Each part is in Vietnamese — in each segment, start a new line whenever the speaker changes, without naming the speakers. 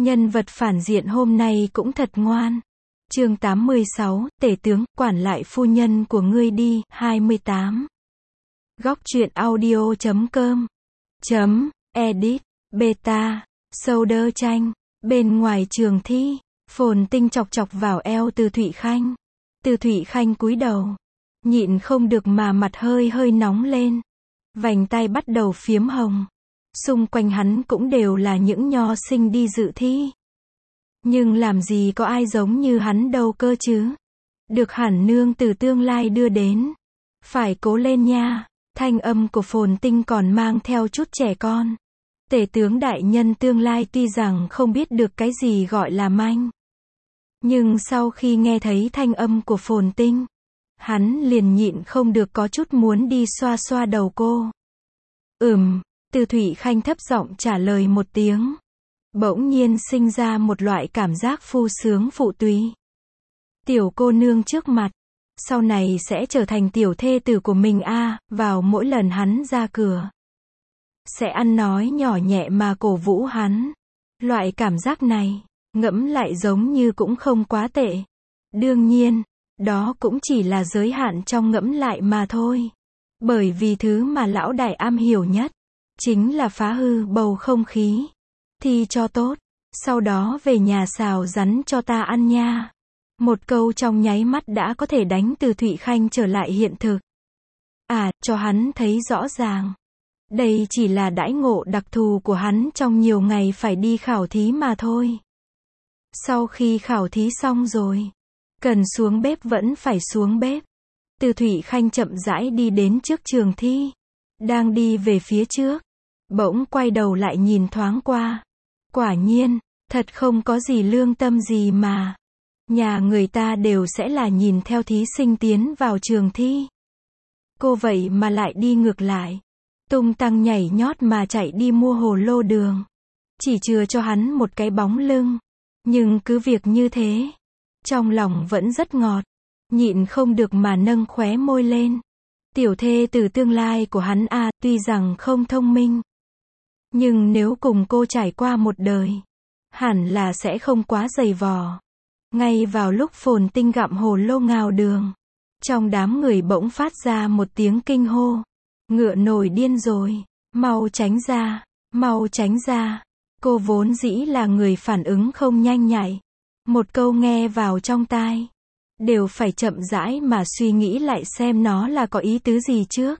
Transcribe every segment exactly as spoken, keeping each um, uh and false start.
Nhân vật phản diện hôm nay cũng thật ngoan. Chương tám mươi sáu, tể tướng, quản lại phu nhân của ngươi đi, hai mươi tám. Góc truyện audio chấm com chấm edit beta Solder tranh. Bên ngoài trường thi, Phồn Tinh chọc chọc vào eo Từ Thụy Khanh. Từ Thụy Khanh cúi đầu, nhịn không được mà mặt hơi hơi nóng lên. Vành tay bắt đầu phiếm hồng. Xung quanh hắn cũng đều là những nho sinh đi dự thi. Nhưng làm gì có ai giống như hắn đâu cơ chứ. Được Hàn nương từ tương lai đưa đến. Phải cố lên nha. Thanh âm của Phồn Tinh còn mang theo chút trẻ con. Tể tướng đại nhân tương lai tuy rằng không biết được cái gì gọi là manh. Nhưng sau khi nghe thấy thanh âm của Phồn Tinh, hắn liền nhịn không được có chút muốn đi xoa xoa đầu cô. Ừm, Từ Thụy Khanh thấp giọng trả lời một tiếng. Bỗng nhiên sinh ra một loại cảm giác phu sướng phụ túy. Tiểu cô nương trước mặt, sau này sẽ trở thành tiểu thê tử của mình a. À, vào mỗi lần hắn ra cửa, sẽ ăn nói nhỏ nhẹ mà cổ vũ hắn. Loại cảm giác này, ngẫm lại giống như cũng không quá tệ. Đương nhiên, đó cũng chỉ là giới hạn trong ngẫm lại mà thôi. Bởi vì thứ mà lão đại am hiểu nhất, chính là phá hư bầu không khí. Thi cho tốt, sau đó về nhà xào rắn cho ta ăn nha. Một câu trong nháy mắt đã có thể đánh Từ Thụy Khanh trở lại hiện thực. À, cho hắn thấy rõ ràng. Đây chỉ là đãi ngộ đặc thù của hắn trong nhiều ngày phải đi khảo thí mà thôi. Sau khi khảo thí xong rồi, cần xuống bếp vẫn phải xuống bếp. Từ Thụy Khanh chậm rãi đi đến trước trường thi. Đang đi về phía trước, bỗng quay đầu lại nhìn thoáng qua. Quả nhiên, thật không có gì lương tâm gì mà. Nhà người ta đều sẽ là nhìn theo thí sinh tiến vào trường thi. Cô vậy mà lại đi ngược lại. Tung tăng nhảy nhót mà chạy đi mua hồ lô đường. Chỉ chừa cho hắn một cái bóng lưng. Nhưng cứ việc như thế, trong lòng vẫn rất ngọt. Nhịn không được mà nâng khóe môi lên. Tiểu thê từ tương lai của hắn a, à, tuy rằng không thông minh, nhưng nếu cùng cô trải qua một đời, hẳn là sẽ không quá dày vò. Ngay vào lúc Phồn Tinh gặm hồ lô ngào đường, trong đám người bỗng phát ra một tiếng kinh hô. Ngựa nổi điên rồi, mau tránh ra, mau tránh ra. Cô vốn dĩ là người phản ứng không nhanh nhạy. Một câu nghe vào trong tai, đều phải chậm rãi mà suy nghĩ lại xem nó là có ý tứ gì trước.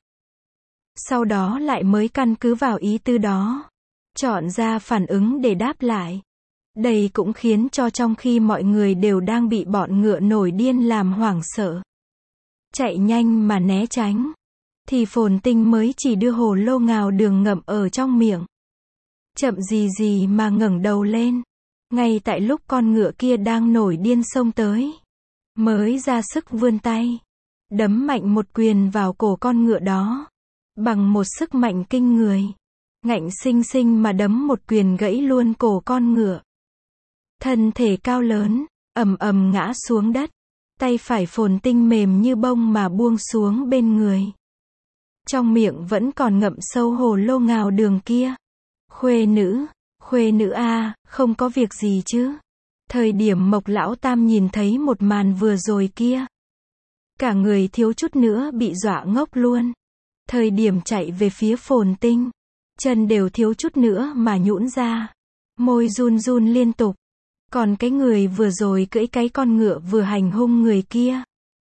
Sau đó lại mới căn cứ vào ý tứ đó, chọn ra phản ứng để đáp lại. Đây cũng khiến cho trong khi mọi người đều đang bị bọn ngựa nổi điên làm hoảng sợ, chạy nhanh mà né tránh, thì Phồn Tinh mới chỉ đưa hồ lô ngào đường ngậm ở trong miệng. Chậm gì gì mà ngẩng đầu lên. Ngay tại lúc con ngựa kia đang nổi điên xông tới, mới ra sức vươn tay, đấm mạnh một quyền vào cổ con ngựa đó. Bằng một sức mạnh kinh người, ngạnh sinh sinh mà đấm một quyền gãy luôn cổ con ngựa. Thân thể cao lớn, ầm ầm ngã xuống đất. Tay phải Phồn Tinh mềm như bông mà buông xuống bên người. Trong miệng vẫn còn ngậm sâu hồ lô ngào đường kia. Khuê nữ, khuê nữ a, à, không có việc gì chứ. Thời điểm Mộc lão tam nhìn thấy một màn vừa rồi kia, cả người thiếu chút nữa bị dọa ngốc luôn. Thời điểm chạy về phía Phồn Tinh, chân đều thiếu chút nữa mà nhũn ra, môi run run liên tục. Còn cái người vừa rồi cưỡi cái con ngựa vừa hành hung người kia,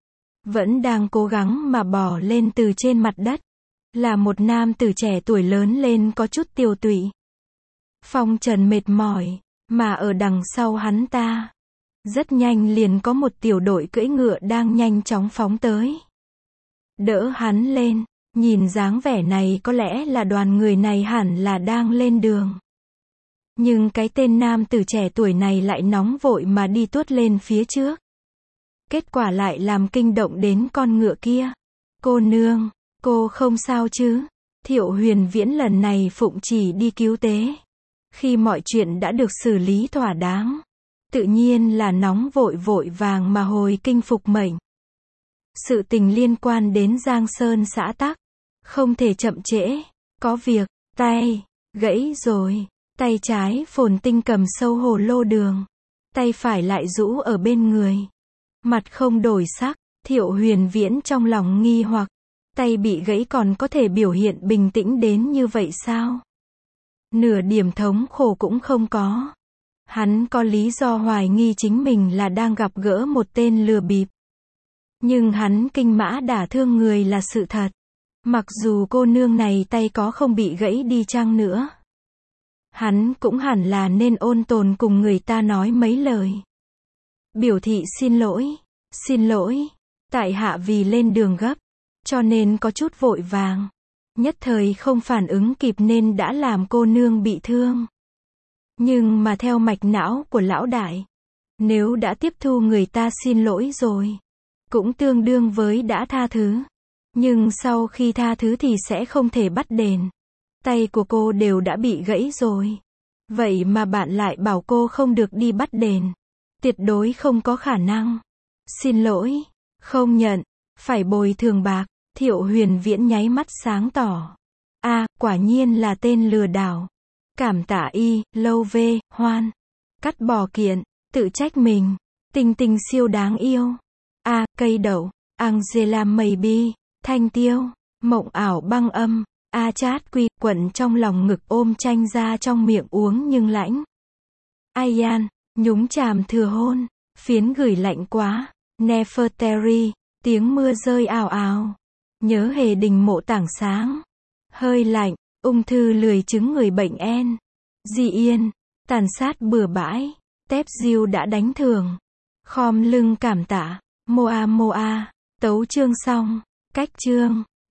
vẫn đang cố gắng mà bò lên từ trên mặt đất. Là một nam tử trẻ tuổi lớn lên có chút tiều tụy, phong trần mệt mỏi, mà ở đằng sau hắn ta, rất nhanh liền có một tiểu đội cưỡi ngựa đang nhanh chóng phóng tới. Đỡ hắn lên, nhìn dáng vẻ này có lẽ là đoàn người này hẳn là đang lên đường. Nhưng cái tên nam tử trẻ tuổi này lại nóng vội mà đi tuốt lên phía trước. Kết quả lại làm kinh động đến con ngựa kia. Cô nương, cô không sao chứ? Thiệu Huyền Viễn lần này phụng chỉ đi cứu tế. Khi mọi chuyện đã được xử lý thỏa đáng, tự nhiên là nóng vội vội vàng mà hồi kinh phục mệnh. Sự tình liên quan đến Giang Sơn xã tắc, không thể chậm trễ. Có việc, tay, gãy rồi. Tay trái phồn tinh cầm sâu hồ lô đường. Tay phải lại rũ ở bên người. Mặt không đổi sắc, Thiệu Huyền Viễn trong lòng nghi hoặc. Tay bị gãy còn có thể biểu hiện bình tĩnh đến như vậy sao? Nửa điểm thống khổ cũng không có. Hắn có lý do hoài nghi chính mình là đang gặp gỡ một tên lừa bịp. Nhưng hắn kinh mã đả thương người là sự thật. Mặc dù cô nương này tay có không bị gãy đi chăng nữa, hắn cũng hẳn là nên ôn tồn cùng người ta nói mấy lời. Biểu thị xin lỗi, xin lỗi, tại hạ vì lên đường gấp, cho nên có chút vội vàng. Nhất thời không phản ứng kịp nên đã làm cô nương bị thương. Nhưng mà theo mạch não của lão đại, nếu đã tiếp thu người ta xin lỗi rồi, cũng tương đương với đã tha thứ. Nhưng sau khi tha thứ thì sẽ không thể bắt đền. Tay của cô đều đã bị gãy rồi. Vậy mà bạn lại bảo cô không được đi bắt đền. Tuyệt đối không có khả năng. Xin lỗi, không nhận, phải bồi thường bạc. Thiệu Huyền Viễn nháy mắt sáng tỏ. A, à, quả nhiên là tên lừa đảo. Cảm tạ y, lâu vê, hoan. Cắt bỏ kiện, tự trách mình. Tình tình siêu đáng yêu. A, à, cây đậu, Angela maybe, thanh tiêu, mộng ảo băng âm. A chát quy, quận trong lòng ngực ôm chanh ra trong miệng uống nhưng lãnh. Ayan, nhúng chàm thừa hôn. Phiến gửi lạnh quá. Nefertari, tiếng mưa rơi ào ào. Nhớ hề đình mộ tảng sáng. Hơi lạnh, ung thư lười chứng người bệnh en. Di yên, tàn sát bừa bãi. Tép diêu đã đánh thường. Khom lưng cảm tạ. Moa moa, tấu chương xong. Cách chương.